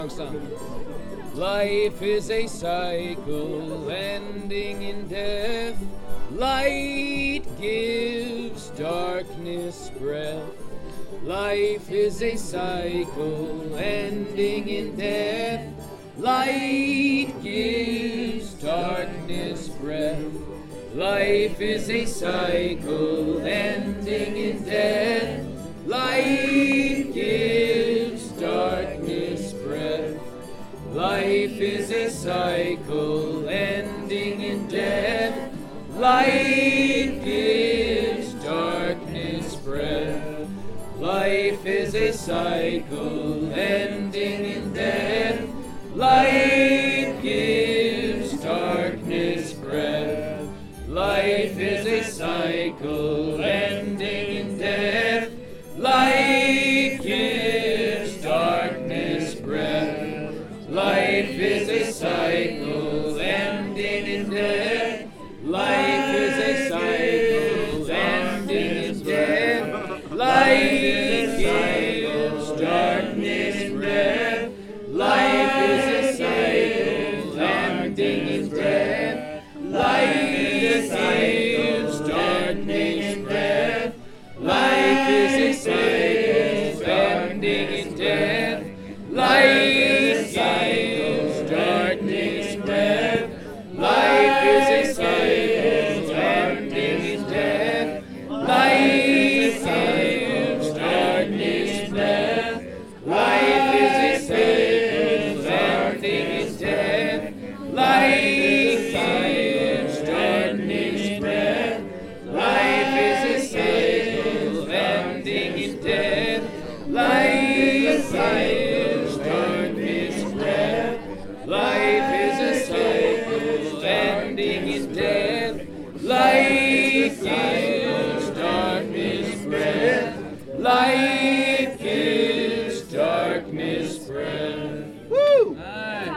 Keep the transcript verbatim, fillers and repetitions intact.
Life is a cycle ending in death. Light gives darkness breath. Life is a cycle ending in death. Light gives darkness breath. Life is a cycle ending in death. Light gives darkness breath. Life is a cycle ending in death. Light gives darkness breath. Life is a cycle ending in death. Light gives darkness breath. Life is a cycle ending in death. Light gives darkness breath. Life is a cycle ending in death. Life is a cycle ending in death. Light gives darkness breath. Life is a cycle ending in death. Light gives darkness breath. Life is a cycle ending in death. Light gives darkness breath. Life is a cycle ending in death. Light gives darkness breath. Life is a cycle ending in death. Light gives darkness breath. Life is a cycle ending in death. Light gives darkness breath. Life is a cycle ending in death. Light